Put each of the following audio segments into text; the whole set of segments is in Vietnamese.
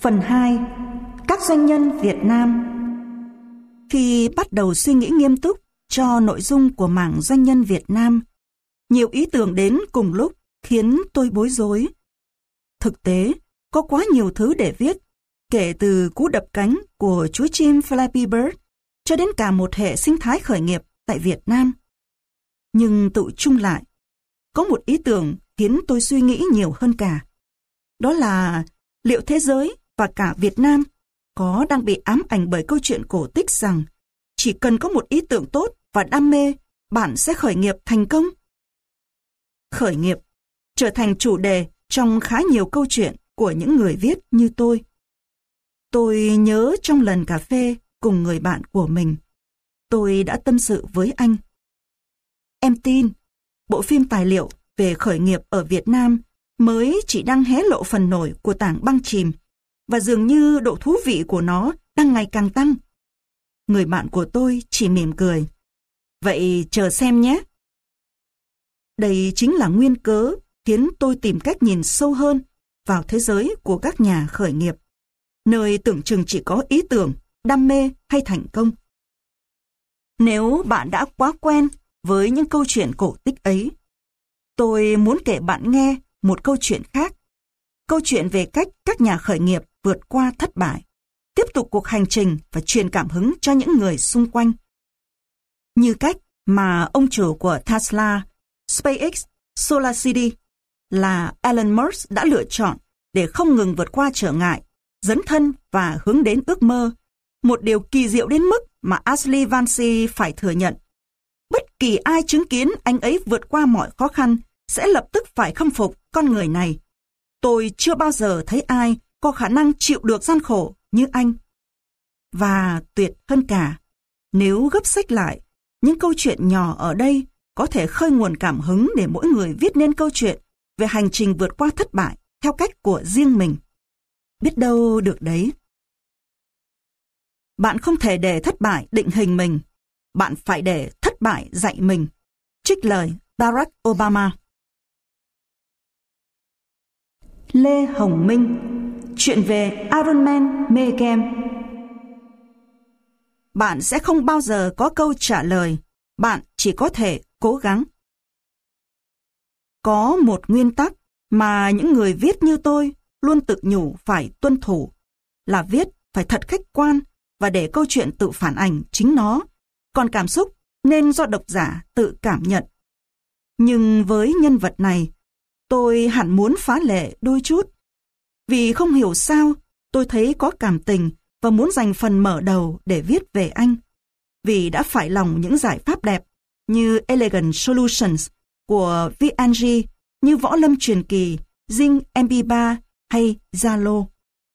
Phần 2. Các doanh nhân Việt Nam. Khi bắt đầu suy nghĩ nghiêm túc cho nội dung của mảng doanh nhân Việt Nam, nhiều ý tưởng đến cùng lúc khiến tôi bối rối. Thực tế, có quá nhiều thứ để viết, kể từ cú đập cánh của chú chim Flappy Bird cho đến cả một hệ sinh thái khởi nghiệp tại Việt Nam. Nhưng tự chung lại, có một ý tưởng khiến tôi suy nghĩ nhiều hơn cả. Đó là liệu thế giới và cả Việt Nam có đang bị ám ảnh bởi câu chuyện cổ tích rằng chỉ cần có một ý tưởng tốt và đam mê, bạn sẽ khởi nghiệp thành công? Khởi nghiệp trở thành chủ đề trong khá nhiều câu chuyện của những người viết như tôi. Tôi nhớ trong lần cà phê cùng người bạn của mình, tôi đã tâm sự với anh. Em tin, bộ phim tài liệu về khởi nghiệp ở Việt Nam mới chỉ đang hé lộ phần nổi của tảng băng chìm, và dường như độ thú vị của nó đang ngày càng tăng. Người bạn của tôi chỉ mỉm cười. Vậy chờ xem nhé. Đây chính là nguyên cớ khiến tôi tìm cách nhìn sâu hơn vào thế giới của các nhà khởi nghiệp, nơi tưởng chừng chỉ có ý tưởng, đam mê hay thành công. Nếu bạn đã quá quen với những câu chuyện cổ tích ấy, tôi muốn kể bạn nghe một câu chuyện khác. Câu chuyện về cách các nhà khởi nghiệp vượt qua thất bại, tiếp tục cuộc hành trình và truyền cảm hứng cho những người xung quanh. Như cách mà ông chủ của Tesla, SpaceX, SolarCity là Elon Musk đã lựa chọn để không ngừng vượt qua trở ngại, dấn thân và hướng đến ước mơ. Một điều kỳ diệu đến mức mà Ashley Vance phải thừa nhận. Bất kỳ ai chứng kiến anh ấy vượt qua mọi khó khăn sẽ lập tức phải khâm phục con người này. Tôi chưa bao giờ thấy ai có khả năng chịu được gian khổ như anh. Và tuyệt hơn cả, nếu gấp sách lại, những câu chuyện nhỏ ở đây có thể khơi nguồn cảm hứng để mỗi người viết nên câu chuyện về hành trình vượt qua thất bại theo cách của riêng mình. Biết đâu được đấy. Bạn không thể để thất bại định hình mình. Bạn phải để thất bại dạy mình. Trích lời Barack Obama. Lê Hồng Minh. Chuyện về Iron Man mê game. Bạn sẽ không bao giờ có câu trả lời. Bạn chỉ có thể cố gắng. Có một nguyên tắc mà những người viết như tôi luôn tự nhủ phải tuân thủ, là viết phải thật khách quan và để câu chuyện tự phản ảnh chính nó, còn cảm xúc nên do độc giả tự cảm nhận. Nhưng với nhân vật này, tôi hẳn muốn phá lệ đôi chút. Vì không hiểu sao, tôi thấy có cảm tình và muốn dành phần mở đầu để viết về anh. Vì đã phải lòng những giải pháp đẹp như Elegant Solutions của V&G, như Võ Lâm Truyền Kỳ, Zing MP3 hay Zalo.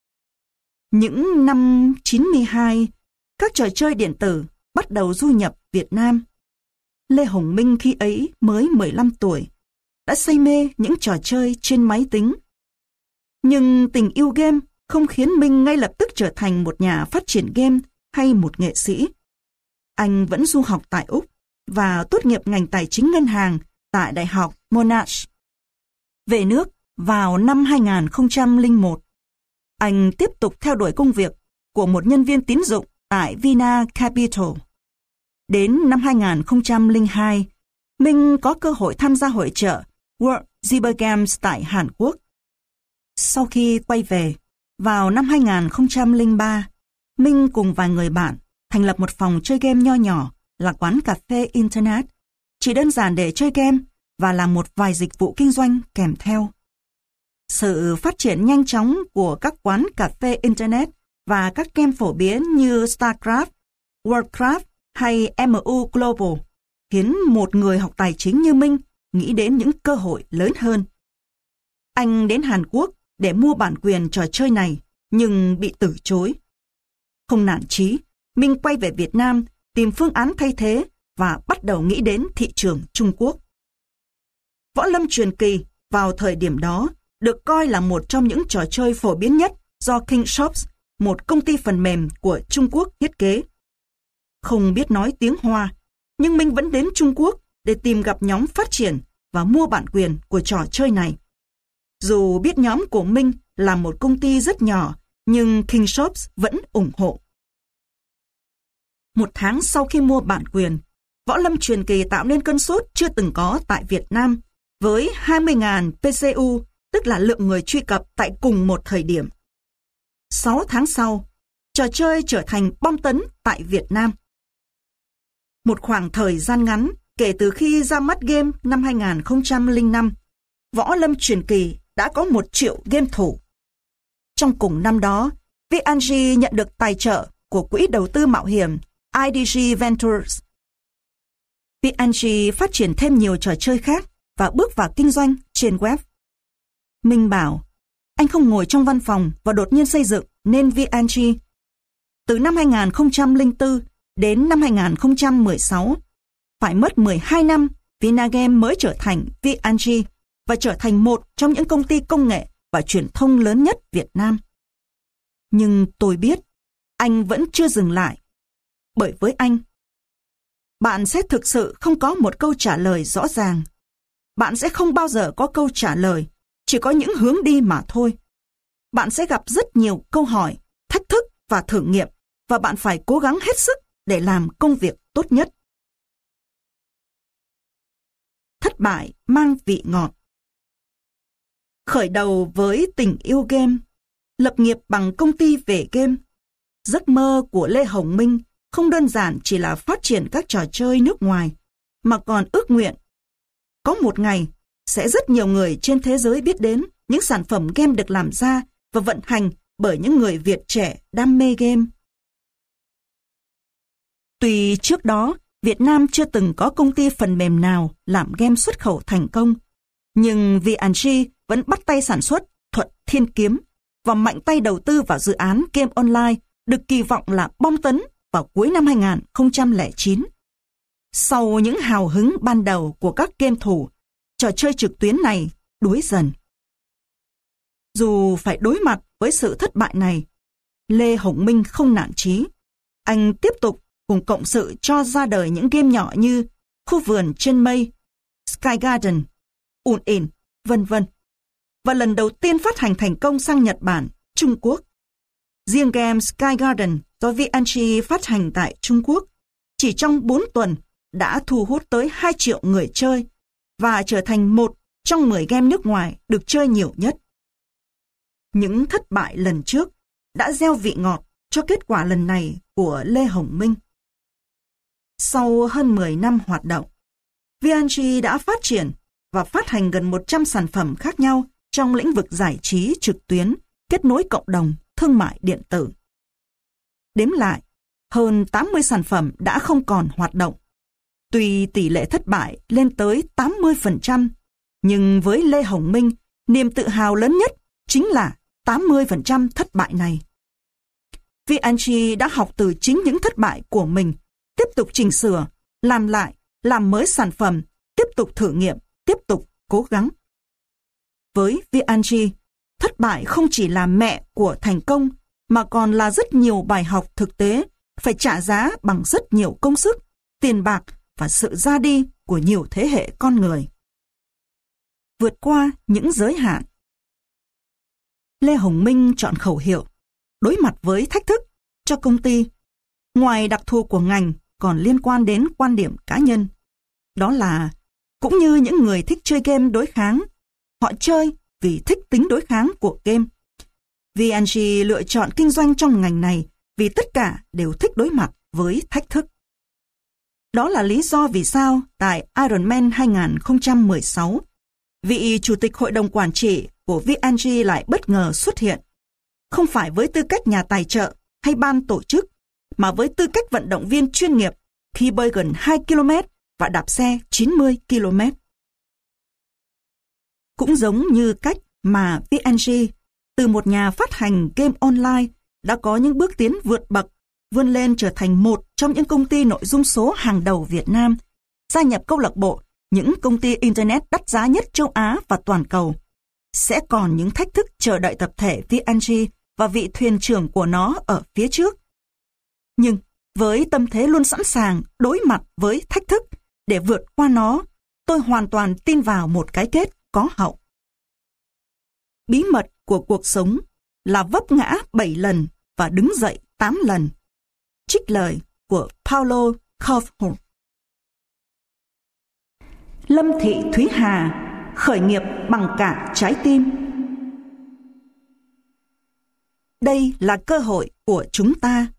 Những năm 92, các trò chơi điện tử bắt đầu du nhập Việt Nam. Lê Hồng Minh khi ấy mới 15 tuổi, đã say mê những trò chơi trên máy tính. Nhưng tình yêu game không khiến Minh ngay lập tức trở thành một nhà phát triển game hay một nghệ sĩ. Anh vẫn du học tại Úc và tốt nghiệp ngành tài chính ngân hàng tại Đại học Monash. Về nước vào năm 2001, anh tiếp tục theo đuổi công việc của một nhân viên tín dụng tại Vina Capital. Đến năm 2002, Minh có cơ hội tham gia hội chợ World Cyber Games tại Hàn Quốc. Sau khi quay về, vào năm 2003, Minh cùng vài người bạn thành lập một phòng chơi game nho nhỏ là quán cà phê Internet, chỉ đơn giản để chơi game và làm một vài dịch vụ kinh doanh kèm theo. Sự phát triển nhanh chóng của các quán cà phê Internet và các game phổ biến như StarCraft, Warcraft hay MU Global khiến một người học tài chính như Minh nghĩ đến những cơ hội lớn hơn. Anh đến Hàn Quốc để mua bản quyền trò chơi này, nhưng bị từ chối. Không nản chí, Minh quay về Việt Nam tìm phương án thay thế và bắt đầu nghĩ đến thị trường Trung Quốc. Võ Lâm Truyền Kỳ vào thời điểm đó được coi là một trong những trò chơi phổ biến nhất do Kingshops, một công ty phần mềm của Trung Quốc thiết kế. Không biết nói tiếng Hoa, nhưng Minh vẫn đến Trung Quốc để tìm gặp nhóm phát triển và mua bản quyền của trò chơi này. Dù biết nhóm của Minh là một công ty rất nhỏ nhưng King Shops vẫn ủng hộ. Một tháng sau khi mua bản quyền, Võ Lâm Truyền Kỳ tạo nên cơn sốt chưa từng có tại Việt Nam, với 20.000 PCU, tức là lượng người truy cập tại cùng một thời điểm. 6 tháng sau, trò chơi trở thành bom tấn tại Việt Nam. Một khoảng thời gian ngắn kể từ khi ra mắt game năm 2005, Võ Lâm Truyền Kỳ đã có 1 triệu game thủ. Trong cùng năm đó, VNG nhận được tài trợ của quỹ đầu tư mạo hiểm IDG Ventures. VNG phát triển thêm nhiều trò chơi khác và bước vào kinh doanh trên web. Minh bảo, anh không ngồi trong văn phòng và đột nhiên xây dựng nên VNG. Từ năm 2004 đến năm 2016, phải mất 12 năm Vinagame mới trở thành VNG và trở thành một trong những công ty công nghệ và truyền thông lớn nhất Việt Nam. Nhưng tôi biết, anh vẫn chưa dừng lại. Bởi với anh, bạn sẽ thực sự không có một câu trả lời rõ ràng. Bạn sẽ không bao giờ có câu trả lời, chỉ có những hướng đi mà thôi. Bạn sẽ gặp rất nhiều câu hỏi, thách thức và thử nghiệm, và bạn phải cố gắng hết sức để làm công việc tốt nhất. Thất bại mang vị ngọt. Khởi đầu với tình yêu game, lập nghiệp bằng công ty về game, giấc mơ của Lê Hồng Minh không đơn giản chỉ là phát triển các trò chơi nước ngoài, mà còn ước nguyện. Có một ngày, sẽ rất nhiều người trên thế giới biết đến những sản phẩm game được làm ra và vận hành bởi những người Việt trẻ đam mê game. Tuy trước đó, Việt Nam chưa từng có công ty phần mềm nào làm game xuất khẩu thành công, nhưng VNG vẫn bắt tay sản xuất Thuật Thiên Kiếm và mạnh tay đầu tư vào dự án game online được kỳ vọng là bom tấn vào cuối năm 2009. Sau những hào hứng ban đầu của các game thủ, trò chơi trực tuyến này đuối dần. Dù phải đối mặt với sự thất bại này, Lê Hồng Minh không nản chí. Anh tiếp tục cùng cộng sự cho ra đời những game nhỏ như Khu vườn trên mây, Sky Garden, Un-In, vân vân. Và lần đầu tiên phát hành thành công sang Nhật Bản, Trung Quốc. Riêng game Sky Garden do VNG phát hành tại Trung Quốc, chỉ trong 4 tuần đã thu hút tới 2 triệu người chơi và trở thành một trong 10 game nước ngoài được chơi nhiều nhất. Những thất bại lần trước đã gieo vị ngọt cho kết quả lần này của Lê Hồng Minh. Sau hơn 10 năm hoạt động, VNG đã phát triển và phát hành gần 100 sản phẩm khác nhau trong lĩnh vực giải trí trực tuyến, kết nối cộng đồng, thương mại điện tử. Đếm lại, hơn 80 sản phẩm đã không còn hoạt động. Tuy tỷ lệ thất bại lên tới 80%, nhưng với Lê Hồng Minh, niềm tự hào lớn nhất chính là 80% thất bại này. VNG đã học từ chính những thất bại của mình, tiếp tục chỉnh sửa, làm lại, làm mới sản phẩm, tiếp tục thử nghiệm, tiếp tục cố gắng. Với VNG, thất bại không chỉ là mẹ của thành công, mà còn là rất nhiều bài học thực tế, phải trả giá bằng rất nhiều công sức, tiền bạc và sự ra đi của nhiều thế hệ con người. Vượt qua những giới hạn. Lê Hồng Minh chọn khẩu hiệu đối mặt với thách thức cho công ty. Ngoài đặc thù của ngành còn liên quan đến quan điểm cá nhân. Đó là cũng như những người thích chơi game đối kháng, họ chơi vì thích tính đối kháng của game. VNG lựa chọn kinh doanh trong ngành này vì tất cả đều thích đối mặt với thách thức. Đó là lý do vì sao tại Ironman 2016, vị chủ tịch hội đồng quản trị của VNG lại bất ngờ xuất hiện, không phải với tư cách nhà tài trợ hay ban tổ chức, mà với tư cách vận động viên chuyên nghiệp khi bơi gần 2 km và đạp xe 90 km. Cũng giống như cách mà VNG từ một nhà phát hành game online đã có những bước tiến vượt bậc, vươn lên trở thành một trong những công ty nội dung số hàng đầu Việt Nam, gia nhập câu lạc bộ những công ty Internet đắt giá nhất châu Á và toàn cầu. Sẽ còn những thách thức chờ đợi tập thể VNG và vị thuyền trưởng của nó ở phía trước. Nhưng với tâm thế luôn sẵn sàng đối mặt với thách thức để vượt qua nó, tôi hoàn toàn tin vào một cái kết có hậu. Bí mật của cuộc sống là vấp ngã 7 lần và đứng dậy 8 lần. Trích lời của Paulo Coelho. Lâm Thị Thúy Hà khởi nghiệp bằng cả trái tim. Đây là cơ hội của chúng ta.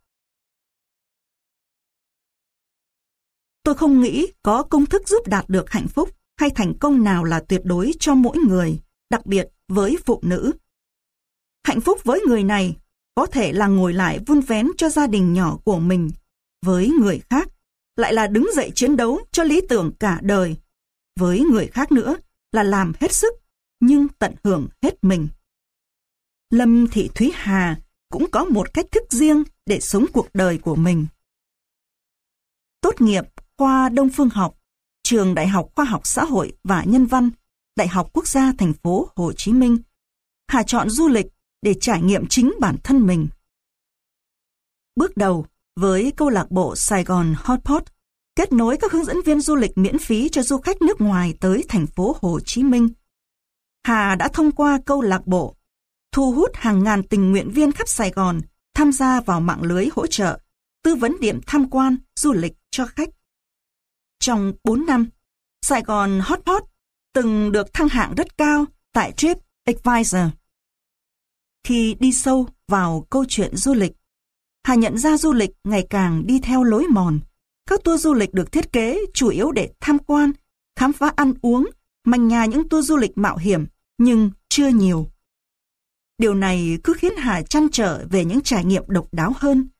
Tôi không nghĩ có công thức giúp đạt được hạnh phúc hay thành công nào là tuyệt đối cho mỗi người, đặc biệt với phụ nữ. Hạnh phúc với người này có thể là ngồi lại vun vén cho gia đình nhỏ của mình, với người khác lại là đứng dậy chiến đấu cho lý tưởng cả đời, với người khác nữa là làm hết sức nhưng tận hưởng hết mình. Lâm Thị Thúy Hà cũng có một cách thức riêng để sống cuộc đời của mình. Tốt nghiệp khoa Đông Phương học, Trường Đại học Khoa học Xã hội và Nhân văn, Đại học Quốc gia Thành phố Hồ Chí Minh, Hà chọn du lịch để trải nghiệm chính bản thân mình. Bước đầu với câu lạc bộ Sài Gòn Hotpot, kết nối các hướng dẫn viên du lịch miễn phí cho du khách nước ngoài tới thành phố Hồ Chí Minh. Hà đã thông qua câu lạc bộ thu hút hàng ngàn tình nguyện viên khắp Sài Gòn tham gia vào mạng lưới hỗ trợ, tư vấn điểm tham quan, du lịch cho khách. Trong 4 năm, Sài Gòn Hotpot từng được thăng hạng rất cao tại TripAdvisor. Khi đi sâu vào câu chuyện du lịch, Hà nhận ra du lịch ngày càng đi theo lối mòn. Các tour du lịch được thiết kế chủ yếu để tham quan, khám phá ăn uống, manh nha những tour du lịch mạo hiểm, nhưng chưa nhiều. Điều này cứ khiến Hà trăn trở về những trải nghiệm độc đáo hơn.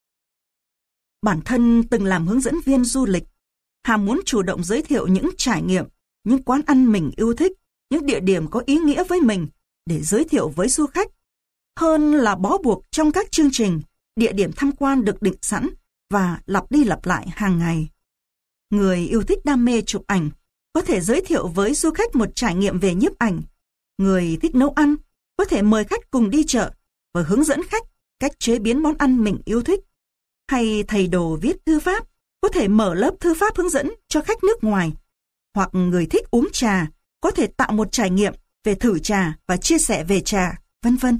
Bản thân từng làm hướng dẫn viên du lịch, Hà muốn chủ động giới thiệu những trải nghiệm, những quán ăn mình yêu thích, những địa điểm có ý nghĩa với mình để giới thiệu với du khách, hơn là bó buộc trong các chương trình, địa điểm tham quan được định sẵn và lặp đi lặp lại hàng ngày. Người yêu thích đam mê chụp ảnh có thể giới thiệu với du khách một trải nghiệm về nhiếp ảnh. Người thích nấu ăn có thể mời khách cùng đi chợ và hướng dẫn khách cách chế biến món ăn mình yêu thích. Hay thầy đồ viết thư pháp có thể mở lớp thư pháp hướng dẫn cho khách nước ngoài. Hoặc người thích uống trà có thể tạo một trải nghiệm về thử trà và chia sẻ về trà, vân vân.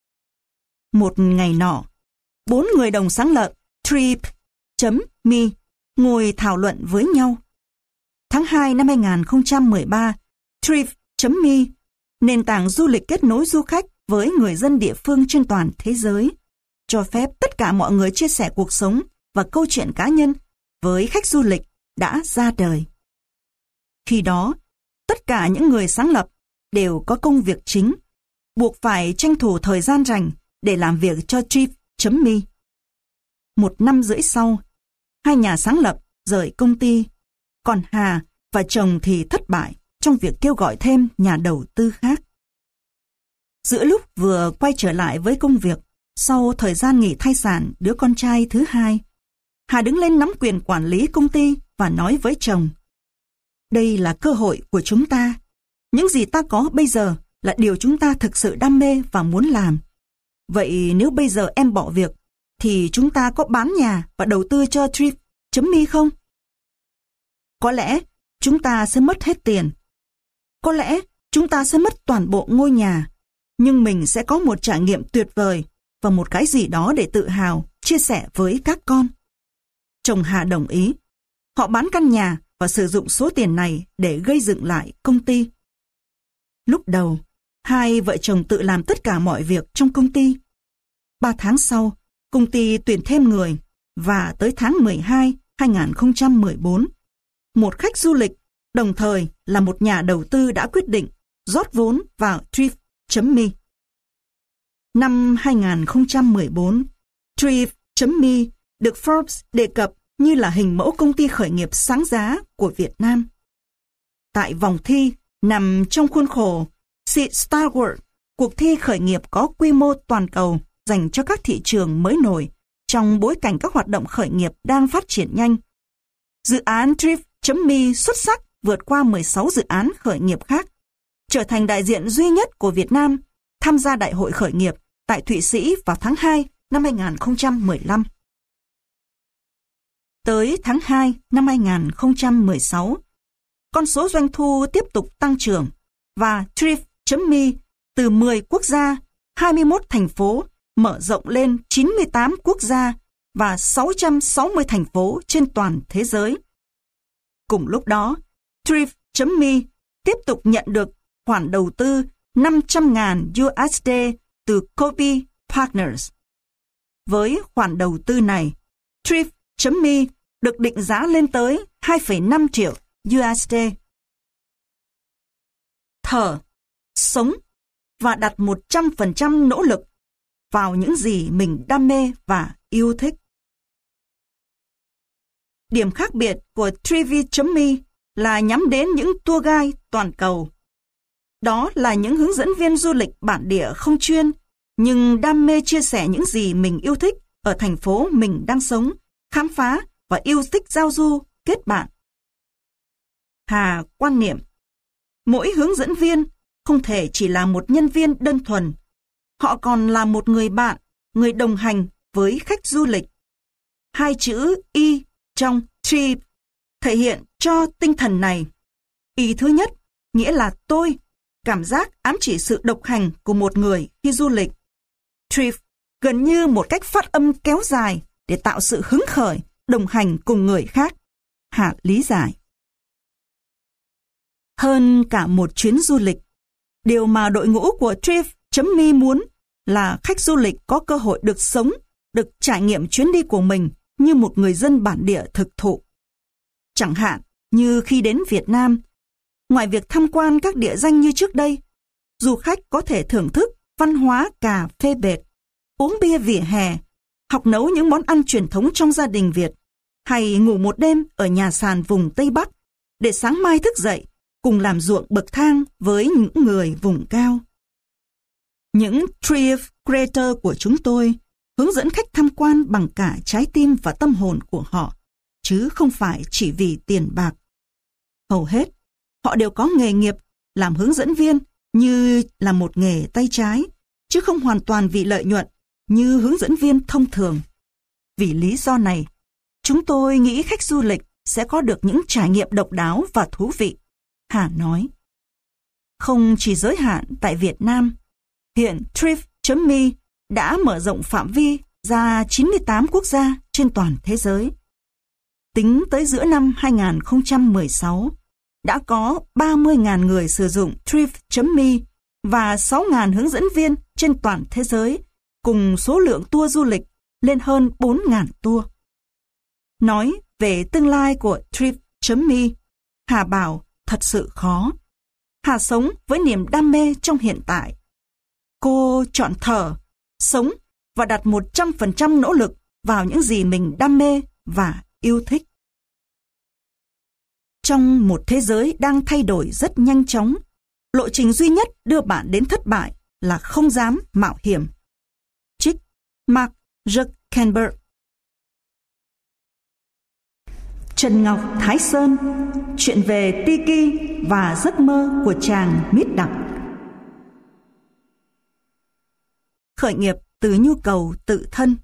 Một ngày nọ, 4 người đồng sáng lập Trip.me ngồi thảo luận với nhau. Tháng 2 năm 2013, Trip.me, nền tảng du lịch kết nối du khách với người dân địa phương trên toàn thế giới, cho phép tất cả mọi người chia sẻ cuộc sống và câu chuyện cá nhân với khách du lịch đã ra đời. Khi đó, tất cả những người sáng lập đều có công việc chính, buộc phải tranh thủ thời gian rảnh để làm việc cho Trip.me. 1 năm rưỡi sau, 2 nhà sáng lập rời công ty, còn Hà và chồng thì thất bại trong việc kêu gọi thêm nhà đầu tư khác. Giữa lúc vừa quay trở lại với công việc, sau thời gian nghỉ thai sản đứa con trai thứ 2, Hà đứng lên nắm quyền quản lý công ty và nói với chồng: "Đây là cơ hội của chúng ta. Những gì ta có bây giờ là điều chúng ta thực sự đam mê và muốn làm. Vậy nếu bây giờ em bỏ việc, thì chúng ta có bán nhà và đầu tư cho Trip.me không? Có lẽ chúng ta sẽ mất hết tiền. Có lẽ chúng ta sẽ mất toàn bộ ngôi nhà. Nhưng mình sẽ có một trải nghiệm tuyệt vời và một cái gì đó để tự hào, chia sẻ với các con." Chồng Hà đồng ý. Họ bán căn nhà và sử dụng số tiền này để gây dựng lại công ty. Lúc đầu, hai vợ chồng tự làm tất cả mọi việc trong công ty. 3 tháng sau, công ty tuyển thêm người và tới tháng 12, 2014, một khách du lịch, đồng thời là một nhà đầu tư đã quyết định rót vốn vào Trip.me. Năm 2014, Trip.me được Forbes đề cập như là hình mẫu công ty khởi nghiệp sáng giá của Việt Nam. Tại vòng thi nằm trong khuôn khổ Seed Star World, cuộc thi khởi nghiệp có quy mô toàn cầu dành cho các thị trường mới nổi trong bối cảnh các hoạt động khởi nghiệp đang phát triển nhanh. Dự án Trip.me xuất sắc vượt qua 16 dự án khởi nghiệp khác, trở thành đại diện duy nhất của Việt Nam tham gia Đại hội khởi nghiệp tại Thụy Sĩ vào tháng 2 năm 2015. Tới tháng 2 năm 2016, con số doanh thu tiếp tục tăng trưởng và Trip.me từ 10 quốc gia 21 thành phố, mở rộng lên 98 quốc gia và 660 thành phố trên toàn thế giới. Cùng lúc đó, Thrift.me tiếp tục nhận được khoản đầu tư 500.000 USD từ Copy Partners. Với khoản đầu tư này, Thrift.me được định giá lên tới 2,5 triệu USD. Thở, sống và đặt 100% nỗ lực vào những gì mình đam mê và yêu thích. Điểm khác biệt của Thrift.me là nhắm đến những tour guide toàn cầu. Đó là những hướng dẫn viên du lịch bản địa không chuyên, nhưng đam mê chia sẻ những gì mình yêu thích ở thành phố mình đang sống, khám phá và yêu thích giao du, kết bạn. Hà quan niệm, mỗi hướng dẫn viên không thể chỉ là một nhân viên đơn thuần. Họ còn là một người bạn, người đồng hành với khách du lịch. Hai chữ Y trong Trip thể hiện cho tinh thần này. Y thứ nhất nghĩa là tôi, cảm giác ám chỉ sự độc hành của một người khi du lịch. Trip gần như một cách phát âm kéo dài để tạo sự hứng khởi, đồng hành cùng người khác. Hà lý giải. Hơn cả một chuyến du lịch, điều mà đội ngũ của Thrift.me muốn là khách du lịch có cơ hội được sống, được trải nghiệm chuyến đi của mình như một người dân bản địa thực thụ. Chẳng hạn như khi đến Việt Nam, ngoài việc tham quan các địa danh như trước đây, du khách có thể thưởng thức văn hóa cà phê bệt, uống bia vỉa hè, học nấu những món ăn truyền thống trong gia đình Việt, hay ngủ một đêm ở nhà sàn vùng Tây Bắc để sáng mai thức dậy cùng làm ruộng bậc thang với những người vùng cao. Những Thrift Creator của chúng tôi hướng dẫn khách tham quan bằng cả trái tim và tâm hồn của họ, chứ không phải chỉ vì tiền bạc. Hầu hết, họ đều có nghề nghiệp làm hướng dẫn viên như là một nghề tay trái, chứ không hoàn toàn vì lợi nhuận như hướng dẫn viên thông thường. Vì lý do này, chúng tôi nghĩ khách du lịch sẽ có được những trải nghiệm độc đáo và thú vị, Hà nói. Không chỉ giới hạn tại Việt Nam, hiện Thrift.me đã mở rộng phạm vi ra 98 quốc gia trên toàn thế giới. Tính tới giữa năm 2016, đã có 30.000 người sử dụng Thrift.me và 6.000 hướng dẫn viên trên toàn thế giới, cùng số lượng tour du lịch lên hơn 4.000 tour. Nói về tương lai của Thrift.me, Hà bảo thật sự khó. Hà sống với niềm đam mê trong hiện tại. Cô chọn thở, sống và đặt 100% nỗ lực vào những gì mình đam mê và yêu thích. Trong một thế giới đang thay đổi rất nhanh chóng, lộ trình duy nhất đưa bạn đến thất bại là không dám mạo hiểm. Trích Mark Zuckerberg. Trần Ngọc Thái Sơn, chuyện về Tiki và giấc mơ của chàng mít đặc. Khởi nghiệp từ nhu cầu tự thân.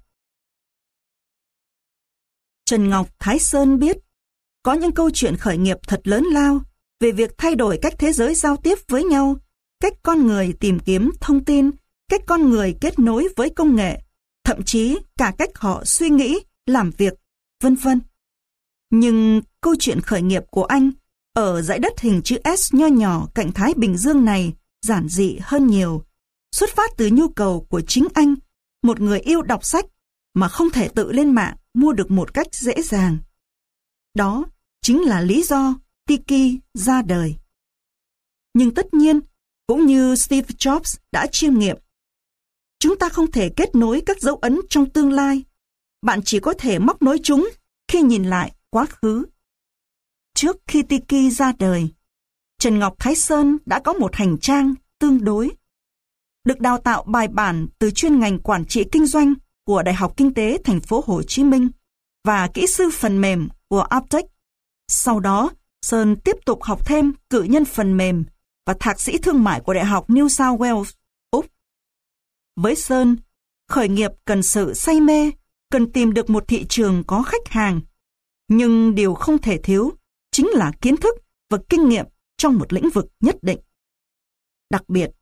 Trần Ngọc Thái Sơn biết có những câu chuyện khởi nghiệp thật lớn lao về việc thay đổi cách thế giới giao tiếp với nhau, cách con người tìm kiếm thông tin, cách con người kết nối với công nghệ, thậm chí cả cách họ suy nghĩ, làm việc, vân vân. Nhưng câu chuyện khởi nghiệp của anh ở dãy đất hình chữ S nho nhỏ cạnh Thái Bình Dương này giản dị hơn nhiều, xuất phát từ nhu cầu của chính anh, một người yêu đọc sách mà không thể tự lên mạng mua được một cách dễ dàng. Đó chính là lý do Tiki ra đời. Nhưng tất nhiên, cũng như Steve Jobs đã chiêm nghiệm, chúng ta không thể kết nối các dấu ấn trong tương lai. Bạn chỉ có thể móc nối chúng khi nhìn lại quá khứ. Trước khi Tiki ra đời, Trần Ngọc Thái Sơn đã có một hành trang tương đối. Được đào tạo bài bản từ chuyên ngành quản trị kinh doanh của Đại học Kinh tế Thành phố Hồ Chí Minh và kỹ sư phần mềm của Aptech. Sau đó, Sơn tiếp tục học thêm cử nhân phần mềm và thạc sĩ thương mại của Đại học New South Wales, Úc. Với Sơn, khởi nghiệp cần sự say mê, cần tìm được một thị trường có khách hàng. Nhưng điều không thể thiếu chính là kiến thức và kinh nghiệm trong một lĩnh vực nhất định. Đặc biệt,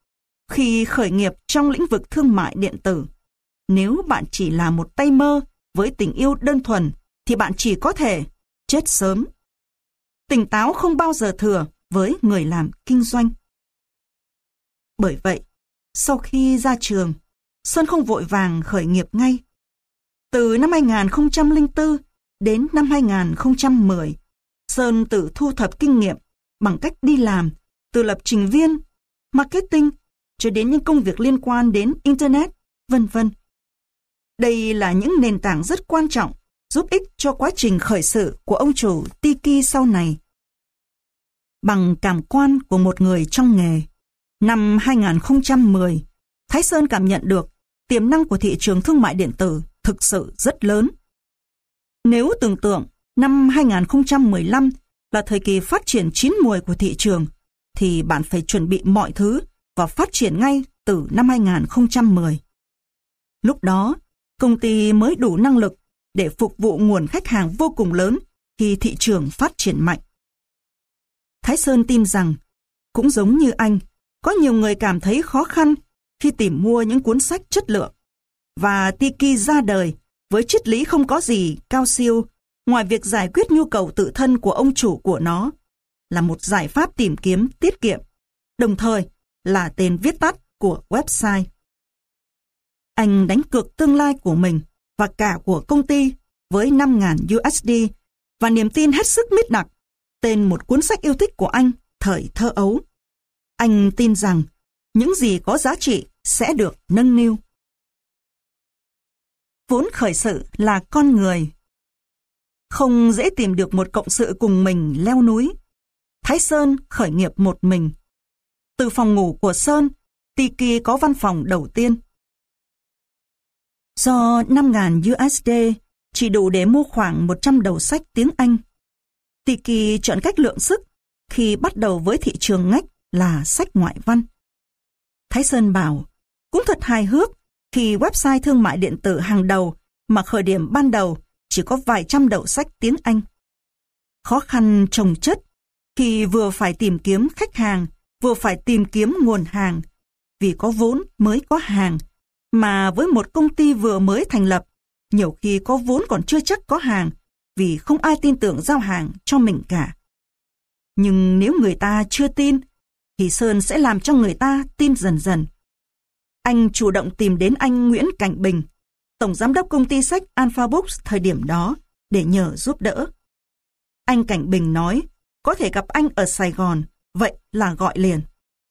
Khi khởi nghiệp trong lĩnh vực thương mại điện tử, nếu bạn chỉ là một tay mơ với tình yêu đơn thuần, thì bạn chỉ có thể chết sớm. Tỉnh táo không bao giờ thừa với người làm kinh doanh. Bởi vậy, sau khi ra trường, Sơn không vội vàng khởi nghiệp ngay. Từ năm 2004 đến năm 2010, Sơn tự thu thập kinh nghiệm bằng cách đi làm, từ lập trình viên, marketing cho đến những công việc liên quan đến Internet, vân vân. Đây là những nền tảng rất quan trọng giúp ích cho quá trình khởi sự của ông chủ Tiki sau này. Bằng cảm quan của một người trong nghề, năm 2010, Thái Sơn cảm nhận được tiềm năng của thị trường thương mại điện tử thực sự rất lớn. Nếu tưởng tượng năm 2015 là thời kỳ phát triển chín muồi của thị trường, thì bạn phải chuẩn bị mọi thứ và phát triển ngay từ năm 2010. Lúc đó, công ty mới đủ năng lực để phục vụ nguồn khách hàng vô cùng lớn khi thị trường phát triển mạnh. Thái Sơn tin rằng, cũng giống như anh, có nhiều người cảm thấy khó khăn khi tìm mua những cuốn sách chất lượng. Và Tiki ra đời với triết lý không có gì cao siêu ngoài việc giải quyết nhu cầu tự thân của ông chủ của nó, là một giải pháp tìm kiếm tiết kiệm, đồng thời là tên viết tắt của website. Anh đánh cược tương lai của mình và cả của công ty với 5.000 USD và niềm tin hết sức mít đặc, tên một cuốn sách yêu thích của anh thời thơ ấu. Anh tin rằng những gì có giá trị sẽ được nâng niu. Vốn khởi sự là con người. Không dễ tìm được một cộng sự cùng mình leo núi. Thái Sơn khởi nghiệp một mình. Từ phòng ngủ của Sơn, Tiki có văn phòng đầu tiên. Do 5.000 USD chỉ đủ để mua khoảng 100 đầu sách tiếng Anh, Tiki chọn cách lượng sức khi bắt đầu với thị trường ngách là sách ngoại văn. Thái Sơn bảo, cũng thật hài hước khi website thương mại điện tử hàng đầu mà khởi điểm ban đầu chỉ có vài trăm đầu sách tiếng Anh. Khó khăn chồng chất khi vừa phải tìm kiếm khách hàng, vừa phải tìm kiếm nguồn hàng, vì có vốn mới có hàng, mà với một công ty vừa mới thành lập, nhiều khi có vốn còn chưa chắc có hàng, vì không ai tin tưởng giao hàng cho mình cả. Nhưng nếu người ta chưa tin, thì Sơn sẽ làm cho người ta tin dần dần. Anh chủ động tìm đến anh Nguyễn Cảnh Bình, tổng giám đốc công ty sách Alpha Books thời điểm đó, để nhờ giúp đỡ. Anh Cảnh Bình nói, có thể gặp anh ở Sài Gòn, vậy là gọi liền.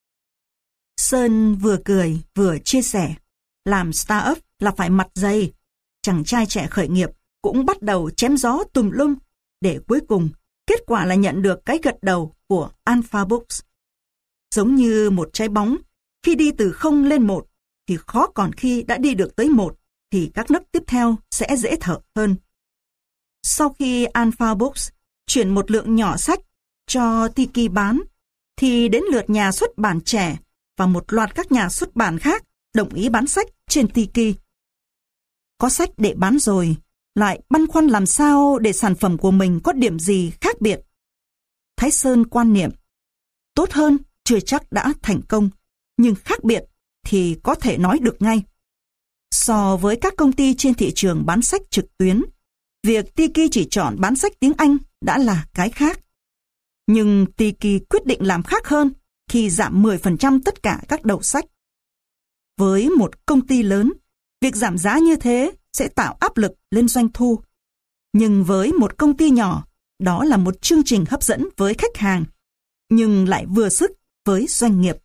Sơn vừa cười vừa chia sẻ, làm startup là phải mặt dày. Chàng trai trẻ khởi nghiệp cũng bắt đầu chém gió tùm lum, để cuối cùng kết quả là nhận được cái gật đầu của Alpha Books. Giống như một trái bóng, khi đi từ 0 lên 1, thì khó, còn khi đã đi được tới 1, thì các nấc tiếp theo sẽ dễ thở hơn. Sau khi Alpha Books chuyển một lượng nhỏ sách cho Tiki bán, thì đến lượt nhà xuất bản trẻ và một loạt các nhà xuất bản khác đồng ý bán sách trên Tiki. Có sách để bán rồi, lại băn khoăn làm sao để sản phẩm của mình có điểm gì khác biệt. Thái Sơn quan niệm, tốt hơn chưa chắc đã thành công, nhưng khác biệt thì có thể nói được ngay. So với các công ty trên thị trường bán sách trực tuyến, việc Tiki chỉ chọn bán sách tiếng Anh đã là cái khác. Nhưng Tiki quyết định làm khác hơn khi giảm 10% tất cả các đầu sách. Với một công ty lớn, việc giảm giá như thế sẽ tạo áp lực lên doanh thu. Nhưng với một công ty nhỏ, đó là một chương trình hấp dẫn với khách hàng, nhưng lại vừa sức với doanh nghiệp.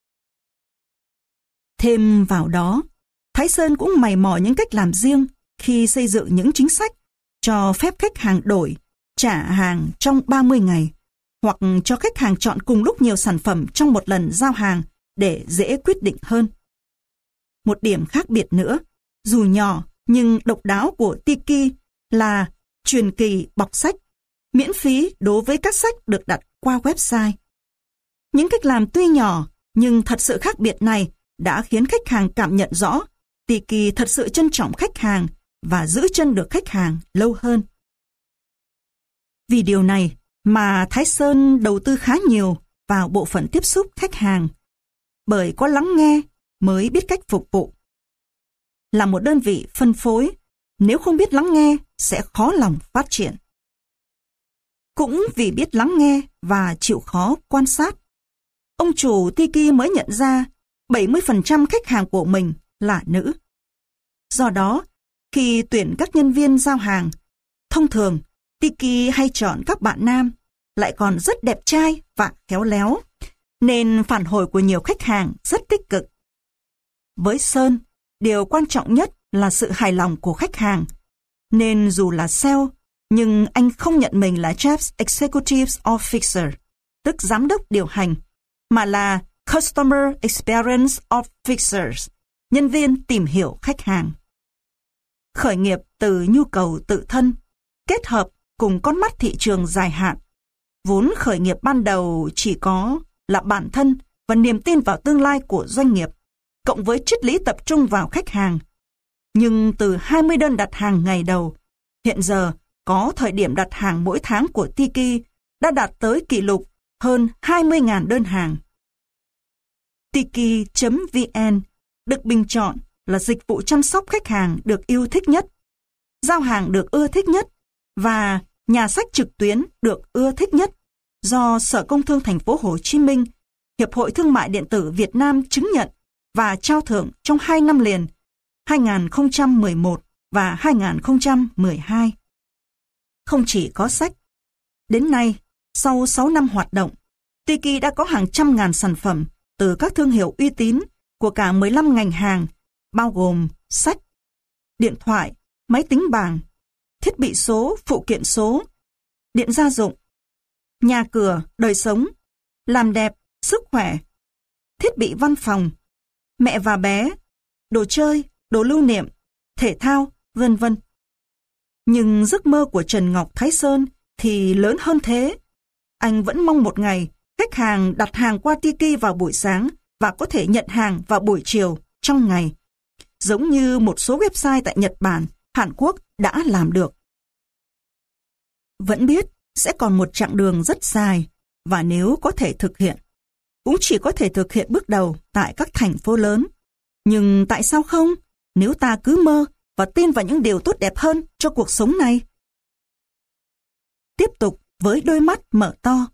Thêm vào đó, Thái Sơn cũng mày mò những cách làm riêng khi xây dựng những chính sách cho phép khách hàng đổi, trả hàng trong 30 ngày, hoặc cho khách hàng chọn cùng lúc nhiều sản phẩm trong một lần giao hàng để dễ quyết định hơn. Một điểm khác biệt nữa, dù nhỏ nhưng độc đáo của Tiki là truyền kỳ bọc sách, miễn phí đối với các sách được đặt qua website. Những cách làm tuy nhỏ nhưng thật sự khác biệt này đã khiến khách hàng cảm nhận rõ Tiki thật sự trân trọng khách hàng và giữ chân được khách hàng lâu hơn. Vì điều này mà Thái Sơn đầu tư khá nhiều vào bộ phận tiếp xúc khách hàng. bởi có lắng nghe mới biết cách phục vụ. Là một đơn vị phân phối, nếu không biết lắng nghe sẽ khó lòng phát triển. Cũng vì biết lắng nghe và chịu khó quan sát, ông chủ Tiki mới nhận ra 70% khách hàng của mình là nữ. Do đó, khi tuyển các nhân viên giao hàng, thông thường Tiki hay chọn các bạn nam, lại còn rất đẹp trai và khéo léo, nên phản hồi của nhiều khách hàng rất tích cực. Với Sơn, điều quan trọng nhất là sự hài lòng của khách hàng, nên dù là sale, nhưng anh không nhận mình là Chief Executive Officer, tức giám đốc điều hành, mà là Customer Experience Officers, nhân viên tìm hiểu khách hàng. Khởi nghiệp từ nhu cầu tự thân, kết hợp cùng con mắt thị trường dài hạn. Vốn khởi nghiệp ban đầu chỉ có là bản thân và niềm tin vào tương lai của doanh nghiệp, cộng với triết lý tập trung vào khách hàng. Nhưng từ 20 đơn đặt hàng ngày đầu, hiện giờ có thời điểm đặt hàng mỗi tháng của Tiki đã đạt tới kỷ lục hơn 20.000 đơn hàng. Tiki.vn được bình chọn là dịch vụ chăm sóc khách hàng được yêu thích nhất, giao hàng được ưa thích nhất và nhà sách trực tuyến được ưa thích nhất do Sở Công Thương Thành phố Hồ Chí Minh, Hiệp hội Thương mại Điện tử Việt Nam chứng nhận và trao thưởng trong 2 năm liền, 2011 và 2012. Không chỉ có sách, đến nay, sau 6 năm hoạt động, Tiki đã có hàng trăm ngàn sản phẩm từ các thương hiệu uy tín của cả 15 ngành hàng, bao gồm sách, điện thoại, máy tính bảng, thiết bị số, phụ kiện số, điện gia dụng, nhà cửa, đời sống, làm đẹp, sức khỏe, thiết bị văn phòng, mẹ và bé, đồ chơi, đồ lưu niệm, thể thao, vân vân. Nhưng giấc mơ của Trần Ngọc Thái Sơn thì lớn hơn thế. Anh vẫn mong một ngày khách hàng đặt hàng qua Tiki vào buổi sáng và có thể nhận hàng vào buổi chiều trong ngày, giống như một số website tại Nhật Bản, Hàn Quốc đã làm được. Vẫn biết sẽ còn một chặng đường rất dài, và nếu có thể thực hiện, cũng chỉ có thể thực hiện bước đầu tại các thành phố lớn. Nhưng tại sao không, nếu ta cứ mơ và tin vào những điều tốt đẹp hơn cho cuộc sống này? Tiếp tục với đôi mắt mở to.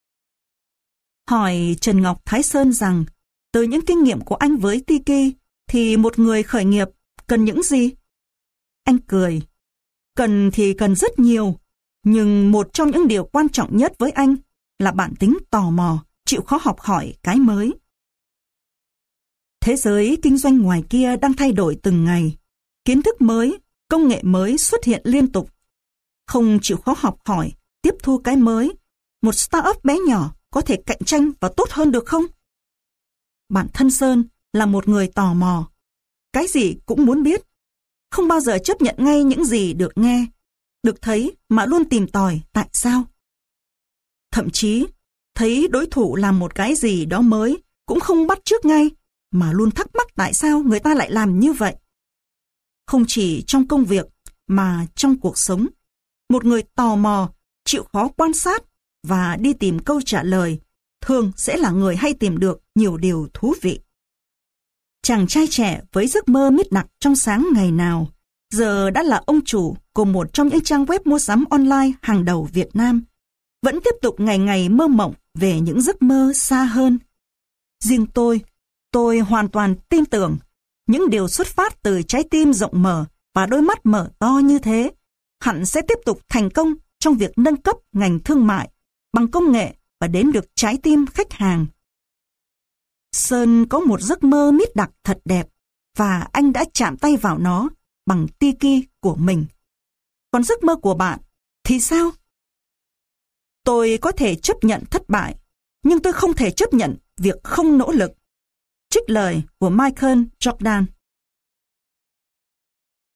Hỏi Trần Ngọc Thái Sơn rằng, từ những kinh nghiệm của anh với Tiki, thì một người khởi nghiệp cần những gì? Anh cười. Cần thì cần rất nhiều, nhưng một trong những điều quan trọng nhất với anh là bản tính tò mò, chịu khó học hỏi cái mới. Thế giới kinh doanh ngoài kia đang thay đổi từng ngày. Kiến thức mới, công nghệ mới xuất hiện liên tục. Không chịu khó học hỏi, tiếp thu cái mới, một startup bé nhỏ có thể cạnh tranh và tốt hơn được không? Bản thân Sơn là một người tò mò. Cái gì cũng muốn biết. Không bao giờ chấp nhận ngay những gì được nghe, được thấy mà luôn tìm tòi tại sao. Thậm chí, thấy đối thủ làm một cái gì đó mới cũng không bắt chước ngay, mà luôn thắc mắc tại sao người ta lại làm như vậy. Không chỉ trong công việc, mà trong cuộc sống, một người tò mò, chịu khó quan sát và đi tìm câu trả lời, thường sẽ là người hay tìm được nhiều điều thú vị. Chàng trai trẻ với giấc mơ mít đặc trong sáng ngày nào, giờ đã là ông chủ của một trong những trang web mua sắm online hàng đầu Việt Nam, vẫn tiếp tục ngày ngày mơ mộng về những giấc mơ xa hơn. Riêng tôi hoàn toàn tin tưởng những điều xuất phát từ trái tim rộng mở và đôi mắt mở to như thế, hẳn sẽ tiếp tục thành công trong việc nâng cấp ngành thương mại bằng công nghệ và đến được trái tim khách hàng. Sơn có một giấc mơ mít đặc thật đẹp và anh đã chạm tay vào nó bằng Tiki của mình. Còn giấc mơ của bạn thì sao? Tôi có thể chấp nhận thất bại, nhưng tôi không thể chấp nhận việc không nỗ lực. Trích lời của Michael Jordan.